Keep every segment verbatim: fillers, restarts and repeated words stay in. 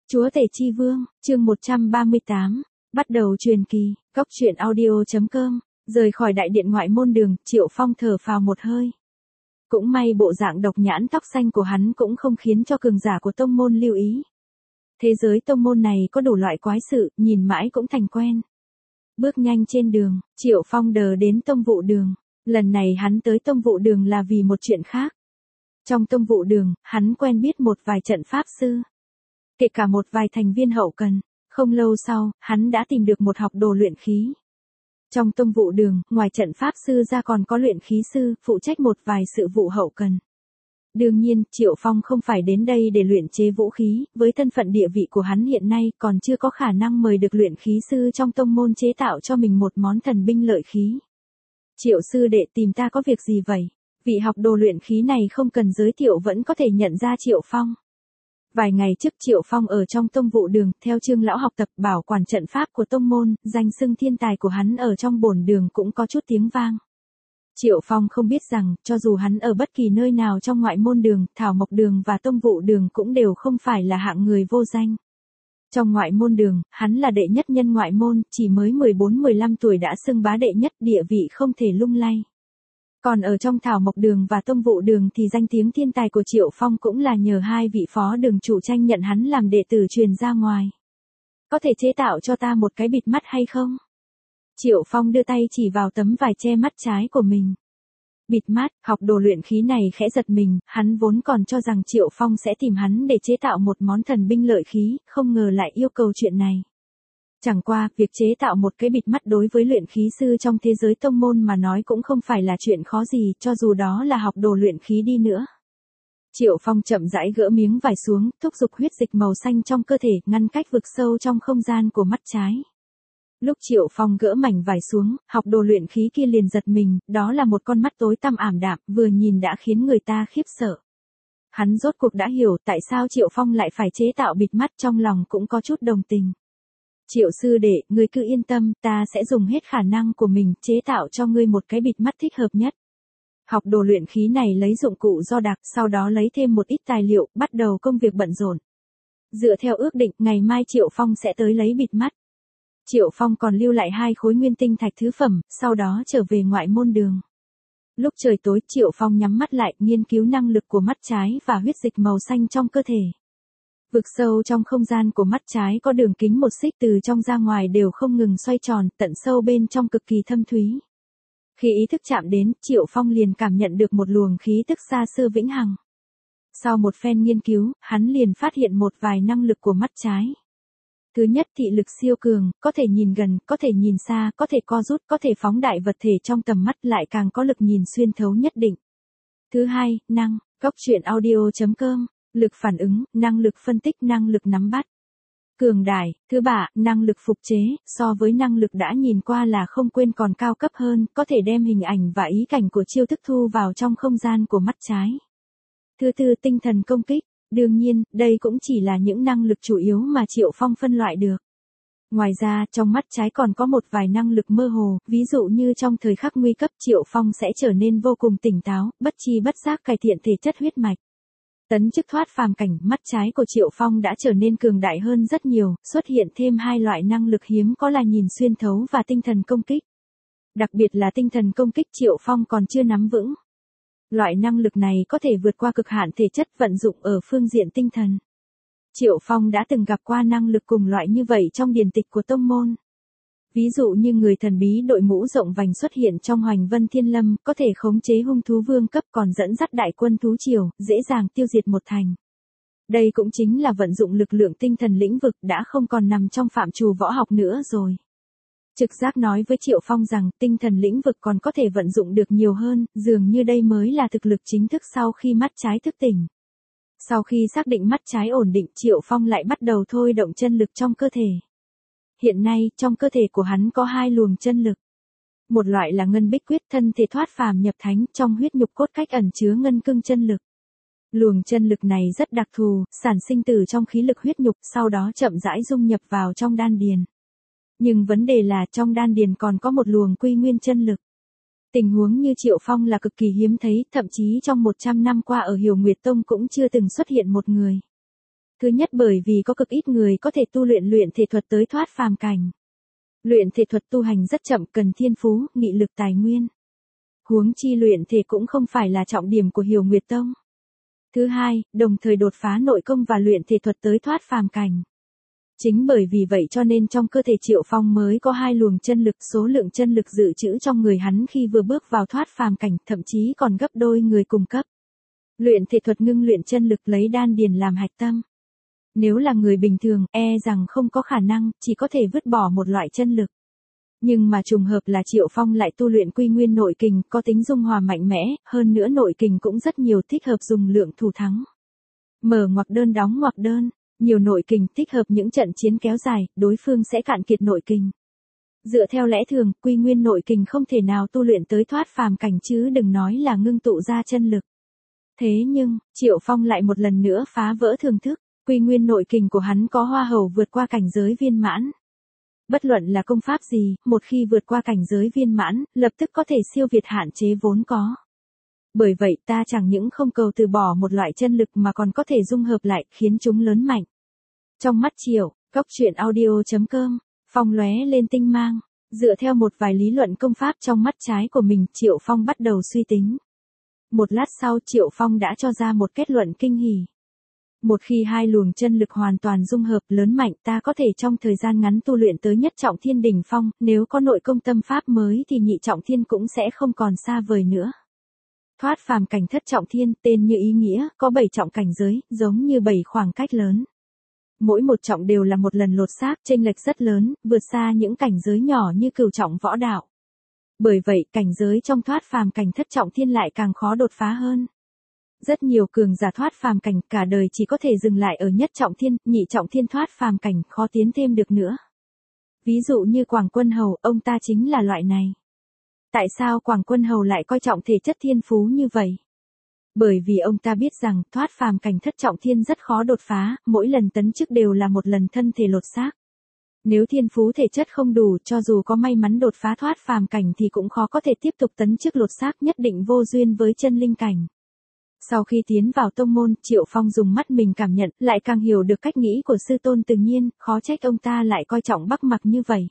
Chúa Tể Chi Vương, chương một trăm ba mươi tám, bắt đầu truyền kỳ, góc truyện audio.com, rời khỏi đại điện ngoại môn đường, Triệu Phong thở phào một hơi. Cũng may bộ dạng độc nhãn tóc xanh của hắn cũng không khiến cho cường giả của tông môn lưu ý. Thế giới tông môn này có đủ loại quái sự, nhìn mãi cũng thành quen. Bước nhanh trên đường, Triệu Phong đờ đến tông vụ đường. Lần này hắn tới tông vụ đường là vì một chuyện khác. Trong tông vụ đường, hắn quen biết một vài trận pháp sư. Kể cả một vài thành viên hậu cần. Không lâu sau, hắn đã tìm được một học đồ luyện khí. Trong tông vụ đường, ngoài trận pháp sư ra còn có luyện khí sư, phụ trách một vài sự vụ hậu cần. Đương nhiên, Triệu Phong không phải đến đây để luyện chế vũ khí, với thân phận địa vị của hắn hiện nay còn chưa có khả năng mời được luyện khí sư trong tông môn chế tạo cho mình một món thần binh lợi khí. Triệu sư đệ tìm ta có việc gì vậy? Vị học đồ luyện khí này không cần giới thiệu vẫn có thể nhận ra Triệu Phong. Vài ngày trước Triệu Phong ở trong tông vụ đường, theo Trương lão học tập bảo quản trận pháp của tông môn, danh xưng thiên tài của hắn ở trong bổn đường cũng có chút tiếng vang. Triệu Phong không biết rằng, cho dù hắn ở bất kỳ nơi nào trong ngoại môn đường, thảo mộc đường và tông vụ đường cũng đều không phải là hạng người vô danh. Trong ngoại môn đường, hắn là đệ nhất nhân ngoại môn, chỉ mới mười bốn mười lăm tuổi đã xưng bá đệ nhất, địa vị không thể lung lay. Còn ở trong thảo mộc đường và tông vụ đường thì danh tiếng thiên tài của Triệu Phong cũng là nhờ hai vị phó đường chủ tranh nhận hắn làm đệ tử truyền ra ngoài. Có thể chế tạo cho ta một cái bịt mắt hay không? Triệu Phong đưa tay chỉ vào tấm vải che mắt trái của mình. Bịt mắt, học đồ luyện khí này khẽ giật mình, hắn vốn còn cho rằng Triệu Phong sẽ tìm hắn để chế tạo một món thần binh lợi khí, không ngờ lại yêu cầu chuyện này. Chẳng qua, việc chế tạo một cái bịt mắt đối với luyện khí sư trong thế giới tông môn mà nói cũng không phải là chuyện khó gì, cho dù đó là học đồ luyện khí đi nữa. Triệu Phong chậm rãi gỡ miếng vải xuống, thúc giục huyết dịch màu xanh trong cơ thể, ngăn cách vực sâu trong không gian của mắt trái. Lúc Triệu Phong gỡ mảnh vải xuống, học đồ luyện khí kia liền giật mình, đó là một con mắt tối tăm ảm đạm, vừa nhìn đã khiến người ta khiếp sợ. Hắn rốt cuộc đã hiểu tại sao Triệu Phong lại phải chế tạo bịt mắt, trong lòng cũng có chút đồng tình. Triệu sư đệ, ngươi cứ yên tâm, ta sẽ dùng hết khả năng của mình, chế tạo cho ngươi một cái bịt mắt thích hợp nhất. Học đồ luyện khí này lấy dụng cụ do đặc, sau đó lấy thêm một ít tài liệu, bắt đầu công việc bận rộn. Dựa theo ước định, ngày mai Triệu Phong sẽ tới lấy bịt mắt. Triệu Phong còn lưu lại hai khối nguyên tinh thạch thứ phẩm, sau đó trở về ngoại môn đường. Lúc trời tối, Triệu Phong nhắm mắt lại, nghiên cứu năng lực của mắt trái và huyết dịch màu xanh trong cơ thể. Vực sâu trong không gian của mắt trái có đường kính một xích, từ trong ra ngoài đều không ngừng xoay tròn, tận sâu bên trong cực kỳ thâm thúy. Khi ý thức chạm đến, Triệu Phong liền cảm nhận được một luồng khí tức xa xưa vĩnh hằng. Sau một phen nghiên cứu, hắn liền phát hiện một vài năng lực của mắt trái. Thứ nhất, thị lực siêu cường, có thể nhìn gần, có thể nhìn xa, có thể co rút, có thể phóng đại vật thể trong tầm mắt, lại càng có lực nhìn xuyên thấu nhất định. Thứ hai, năng, góc truyện audio.com, lực phản ứng, năng lực phân tích, năng lực nắm bắt. Cường đại. Thứ ba, năng lực phục chế, so với năng lực đã nhìn qua là không quên còn cao cấp hơn, có thể đem hình ảnh và ý cảnh của chiêu thức thu vào trong không gian của mắt trái. Thứ tư, tinh thần công kích. Đương nhiên, đây cũng chỉ là những năng lực chủ yếu mà Triệu Phong phân loại được. Ngoài ra, trong mắt trái còn có một vài năng lực mơ hồ, ví dụ như trong thời khắc nguy cấp Triệu Phong sẽ trở nên vô cùng tỉnh táo, bất chi bất giác cải thiện thể chất huyết mạch. Tấn chức thoát phàm cảnh, mắt trái của Triệu Phong đã trở nên cường đại hơn rất nhiều, xuất hiện thêm hai loại năng lực hiếm có là nhìn xuyên thấu và tinh thần công kích. Đặc biệt là tinh thần công kích Triệu Phong còn chưa nắm vững. Loại năng lực này có thể vượt qua cực hạn thể chất vận dụng ở phương diện tinh thần. Triệu Phong đã từng gặp qua năng lực cùng loại như vậy trong điển tịch của tông môn. Ví dụ như người thần bí đội mũ rộng vành xuất hiện trong Hoành Vân Thiên Lâm, có thể khống chế hung thú vương cấp còn dẫn dắt đại quân thú triều, dễ dàng tiêu diệt một thành. Đây cũng chính là vận dụng lực lượng tinh thần lĩnh vực đã không còn nằm trong phạm trù võ học nữa rồi. Trực giác nói với Triệu Phong rằng tinh thần lĩnh vực còn có thể vận dụng được nhiều hơn, dường như đây mới là thực lực chính thức sau khi mắt trái thức tỉnh. Sau khi xác định mắt trái ổn định, Triệu Phong lại bắt đầu thôi động chân lực trong cơ thể. Hiện nay, trong cơ thể của hắn có hai luồng chân lực. Một loại là ngân bích quyết, thân thể thoát phàm nhập thánh, trong huyết nhục cốt cách ẩn chứa ngân cương chân lực. Luồng chân lực này rất đặc thù, sản sinh từ trong khí lực huyết nhục, sau đó chậm rãi dung nhập vào trong đan điền. Nhưng vấn đề là trong đan điền còn có một luồng quy nguyên chân lực. Tình huống như Triệu Phong là cực kỳ hiếm thấy, thậm chí trong một trăm năm qua ở Hiểu Nguyệt Tông cũng chưa từng xuất hiện một người. Thứ nhất bởi vì có cực ít người có thể tu luyện luyện thể thuật tới thoát phàm cảnh. Luyện thể thuật tu hành rất chậm, cần thiên phú, nghị lực, tài nguyên. Huống chi luyện thể cũng không phải là trọng điểm của Hiểu Nguyệt Tông. Thứ hai, đồng thời đột phá nội công và luyện thể thuật tới thoát phàm cảnh. Chính bởi vì vậy cho nên trong cơ thể Triệu Phong mới có hai luồng chân lực, số lượng chân lực dự trữ trong người hắn khi vừa bước vào thoát phàm cảnh thậm chí còn gấp đôi người cùng cấp. Luyện thể thuật ngưng luyện chân lực lấy đan điền làm hạch tâm. Nếu là người bình thường, e rằng không có khả năng, chỉ có thể vứt bỏ một loại chân lực. Nhưng mà trùng hợp là Triệu Phong lại tu luyện quy nguyên nội kình, có tính dung hòa mạnh mẽ, hơn nữa nội kình cũng rất nhiều, thích hợp dùng lượng thủ thắng. Mở ngoặc đơn đóng ngoặc đơn, nhiều nội kình thích hợp những trận chiến kéo dài, đối phương sẽ cạn kiệt nội kình. Dựa theo lẽ thường, quy nguyên nội kình không thể nào tu luyện tới thoát phàm cảnh chứ đừng nói là ngưng tụ ra chân lực. Thế nhưng, Triệu Phong lại một lần nữa phá vỡ thường thức, quy nguyên nội kình của hắn có hoa hầu vượt qua cảnh giới viên mãn. Bất luận là công pháp gì, một khi vượt qua cảnh giới viên mãn, lập tức có thể siêu việt hạn chế vốn có. Bởi vậy ta chẳng những không cầu từ bỏ một loại chân lực mà còn có thể dung hợp lại, khiến chúng lớn mạnh. Trong mắt Triệu, góc truyện audio chấm com, Phong lóe lên tinh mang. Dựa theo một vài lý luận công pháp trong mắt trái của mình, Triệu Phong bắt đầu suy tính. Một lát sau Triệu Phong đã cho ra một kết luận kinh hỉ. Một khi hai luồng chân lực hoàn toàn dung hợp lớn mạnh, ta có thể trong thời gian ngắn tu luyện tới nhất trọng thiên đỉnh phong, nếu có nội công tâm pháp mới thì nhị trọng thiên cũng sẽ không còn xa vời nữa. Thoát phàm cảnh thất trọng thiên, tên như ý nghĩa, có bảy trọng cảnh giới, giống như bảy khoảng cách lớn. Mỗi một trọng đều là một lần lột xác, chênh lệch rất lớn, vượt xa những cảnh giới nhỏ như cửu trọng võ đạo. Bởi vậy, cảnh giới trong thoát phàm cảnh thất trọng thiên lại càng khó đột phá hơn. Rất nhiều cường giả thoát phàm cảnh cả đời chỉ có thể dừng lại ở nhất trọng thiên, nhị trọng thiên thoát phàm cảnh khó tiến thêm được nữa. Ví dụ như Quảng Quân Hầu, ông ta chính là loại này. Tại sao Quảng Quân Hầu lại coi trọng thể chất thiên phú như vậy? Bởi vì ông ta biết rằng thoát phàm cảnh thất trọng thiên rất khó đột phá, mỗi lần tấn chức đều là một lần thân thể lột xác. Nếu thiên phú thể chất không đủ, cho dù có may mắn đột phá thoát phàm cảnh thì cũng khó có thể tiếp tục tấn chức lột xác, nhất định vô duyên với chân linh cảnh. Sau khi tiến vào tông môn, Triệu Phong dùng mắt mình cảm nhận, lại càng hiểu được cách nghĩ của sư tôn Từ Nhiên, khó trách ông ta lại coi trọng Bắc Mặc như vậy.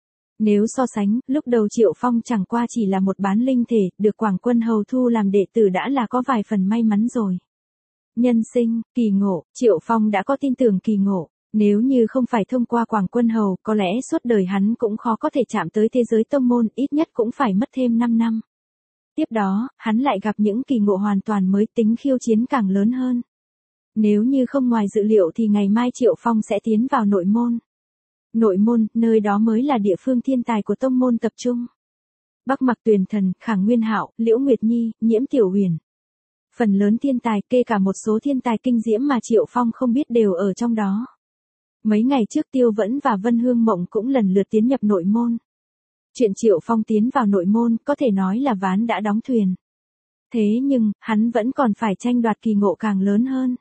Nếu so sánh, lúc đầu Triệu Phong chẳng qua chỉ là một bán linh thể, được Quảng Quân Hầu thu làm đệ tử đã là có vài phần may mắn rồi. Nhân sinh, kỳ ngộ, Triệu Phong đã có tin tưởng kỳ ngộ. Nếu như không phải thông qua Quảng Quân Hầu, có lẽ suốt đời hắn cũng khó có thể chạm tới thế giới tông môn, ít nhất cũng phải mất thêm năm năm. Tiếp đó, hắn lại gặp những kỳ ngộ hoàn toàn mới, tính khiêu chiến càng lớn hơn. Nếu như không ngoài dự liệu thì ngày mai Triệu Phong sẽ tiến vào nội môn. Nội môn, nơi đó mới là địa phương thiên tài của tông môn tập trung. Bắc Mặc Tuyền Thần, Khảng Nguyên Hạo, Liễu Nguyệt Nhi, Nhiễm Tiểu Huyền. Phần lớn thiên tài, kể cả một số thiên tài kinh diễm mà Triệu Phong không biết đều ở trong đó. Mấy ngày trước Tiêu Vẫn và Vân Hương Mộng cũng lần lượt tiến nhập nội môn. Chuyện Triệu Phong tiến vào nội môn có thể nói là ván đã đóng thuyền. Thế nhưng, hắn vẫn còn phải tranh đoạt kỳ ngộ càng lớn hơn.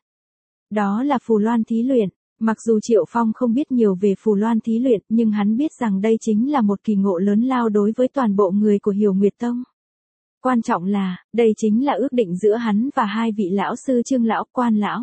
Đó là Phù Loan thí luyện. Mặc dù Triệu Phong không biết nhiều về Phù Loan thí luyện, nhưng hắn biết rằng đây chính là một kỳ ngộ lớn lao đối với toàn bộ người của Hiểu Nguyệt Tông. Quan trọng là, đây chính là ước định giữa hắn và hai vị lão sư Trương lão, Quan lão.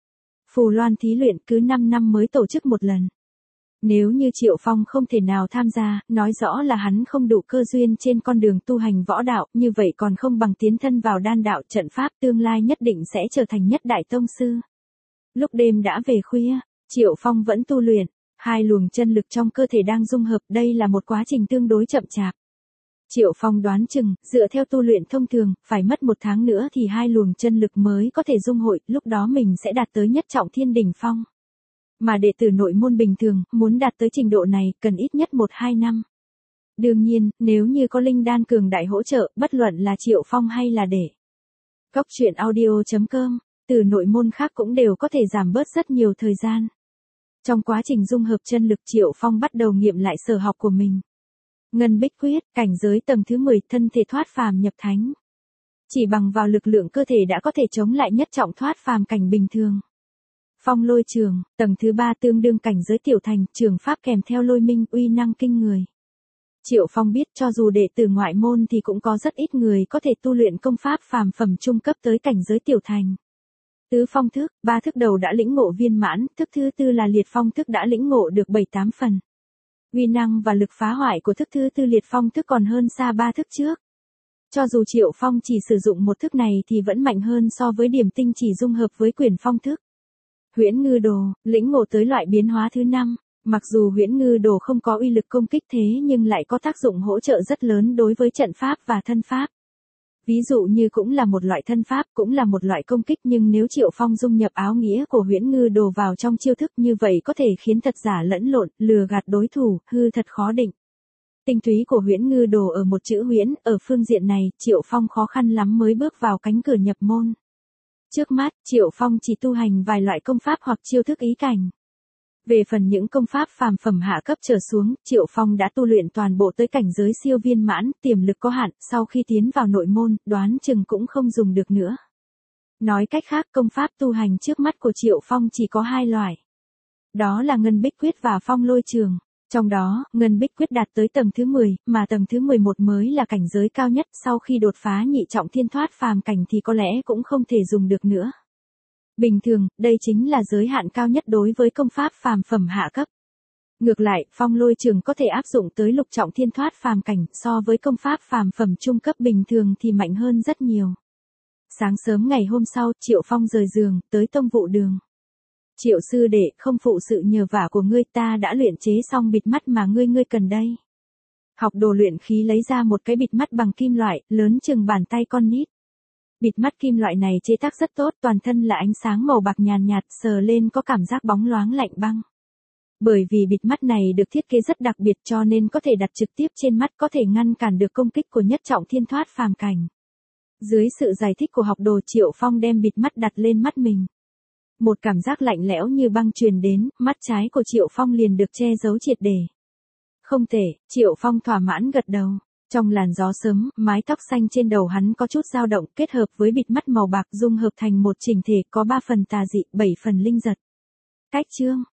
Phù Loan thí luyện cứ năm năm mới tổ chức một lần. Nếu như Triệu Phong không thể nào tham gia, nói rõ là hắn không đủ cơ duyên trên con đường tu hành võ đạo, như vậy còn không bằng tiến thân vào đan đạo trận pháp, tương lai nhất định sẽ trở thành nhất đại tông sư. Lúc đêm đã về khuya, Triệu Phong vẫn tu luyện, hai luồng chân lực trong cơ thể đang dung hợp, đây là một quá trình tương đối chậm chạp. Triệu Phong đoán chừng, dựa theo tu luyện thông thường, phải mất một tháng nữa thì hai luồng chân lực mới có thể dung hội, lúc đó mình sẽ đạt tới nhất trọng thiên đỉnh phong. Mà đệ tử nội môn bình thường, muốn đạt tới trình độ này, cần ít nhất một hai năm. Đương nhiên, nếu như có linh đan cường đại hỗ trợ, bất luận là Triệu Phong hay là đệ. Góc truyện audio chấm com, từ nội môn khác cũng đều có thể giảm bớt rất nhiều thời gian. Trong quá trình dung hợp chân lực, Triệu Phong bắt đầu nghiệm lại sở học của mình. Ngân Bích Quyết, cảnh giới tầng thứ mười, thân thể thoát phàm nhập thánh. Chỉ bằng vào lực lượng cơ thể đã có thể chống lại nhất trọng thoát phàm cảnh bình thường. Phong Lôi Trường, tầng thứ ba tương đương cảnh giới tiểu thành, trường pháp kèm theo lôi minh, uy năng kinh người. Triệu Phong biết cho dù đệ tử ngoại môn thì cũng có rất ít người có thể tu luyện công pháp phàm phẩm trung cấp tới cảnh giới tiểu thành. Tứ phong thức, ba thức đầu đã lĩnh ngộ viên mãn, thức thứ tư là liệt phong thức đã lĩnh ngộ được bảy tám phần. Uy năng và lực phá hoại của thức thứ tư liệt phong thức còn hơn xa ba thức trước. Cho dù Triệu Phong chỉ sử dụng một thức này thì vẫn mạnh hơn so với điểm tinh chỉ dung hợp với quyển phong thức. Huyễn Ngư Đồ, lĩnh ngộ tới loại biến hóa thứ năm. Mặc dù Huyễn Ngư Đồ không có uy lực công kích thế nhưng lại có tác dụng hỗ trợ rất lớn đối với trận pháp và thân pháp. Ví dụ như cũng là một loại thân pháp, cũng là một loại công kích nhưng nếu Triệu Phong dung nhập áo nghĩa của Huyễn Ngư Đồ vào trong chiêu thức như vậy có thể khiến thật giả lẫn lộn, lừa gạt đối thủ, hư thật khó định. Tinh túy của Huyễn Ngư Đồ ở một chữ huyễn, ở phương diện này, Triệu Phong khó khăn lắm mới bước vào cánh cửa nhập môn. Trước mắt, Triệu Phong chỉ tu hành vài loại công pháp hoặc chiêu thức ý cảnh. Về phần những công pháp phàm phẩm hạ cấp trở xuống, Triệu Phong đã tu luyện toàn bộ tới cảnh giới siêu viên mãn, tiềm lực có hạn, sau khi tiến vào nội môn, đoán chừng cũng không dùng được nữa. Nói cách khác, công pháp tu hành trước mắt của Triệu Phong chỉ có hai loại. Đó là Ngân Bích Quyết và Phong Lôi Trường. Trong đó, Ngân Bích Quyết đạt tới tầng thứ mười, mà tầng thứ mười một mới là cảnh giới cao nhất, sau khi đột phá nhị trọng thiên thoát phàm cảnh thì có lẽ cũng không thể dùng được nữa. Bình thường, đây chính là giới hạn cao nhất đối với công pháp phàm phẩm hạ cấp. Ngược lại, Phong Lôi Trường có thể áp dụng tới lục trọng thiên thoát phàm cảnh, so với công pháp phàm phẩm trung cấp bình thường thì mạnh hơn rất nhiều. Sáng sớm ngày hôm sau, Triệu Phong rời giường, tới tông vụ đường. Triệu sư đệ, không phụ sự nhờ vả của ngươi, ta đã luyện chế xong bịt mắt mà ngươi ngươi cần đây. Học đồ luyện khí lấy ra một cái bịt mắt bằng kim loại, lớn chừng bàn tay con nít. Bịt mắt kim loại này chế tác rất tốt, toàn thân là ánh sáng màu bạc nhàn nhạt, sờ lên có cảm giác bóng loáng lạnh băng. Bởi vì bịt mắt này được thiết kế rất đặc biệt cho nên có thể đặt trực tiếp trên mắt, có thể ngăn cản được công kích của nhất trọng thiên thoát phàm cảnh. Dưới sự giải thích của học đồ, Triệu Phong đem bịt mắt đặt lên mắt mình. Một cảm giác lạnh lẽo như băng truyền đến, mắt trái của Triệu Phong liền được che giấu triệt để. Không thể, Triệu Phong thỏa mãn gật đầu. Trong làn gió sớm, mái tóc xanh trên đầu hắn có chút dao động, kết hợp với bịt mắt màu bạc dung hợp thành một chỉnh thể, có ba phần tà dị, bảy phần linh giật. Cách chương